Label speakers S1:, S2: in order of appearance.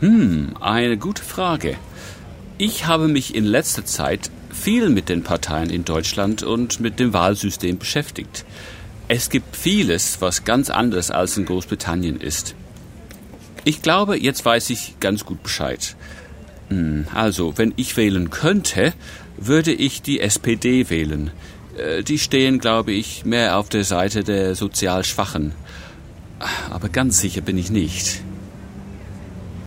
S1: Eine gute Frage. Ich habe mich in letzter Zeit viel mit den Parteien in Deutschland und mit dem Wahlsystem beschäftigt. Es gibt vieles, was ganz anders als in Großbritannien ist. Ich glaube, jetzt weiß ich ganz gut Bescheid. Also, wenn ich wählen könnte, würde ich die SPD wählen. Die stehen, glaube ich, mehr auf der Seite der sozial Schwachen. Aber ganz sicher bin ich nicht.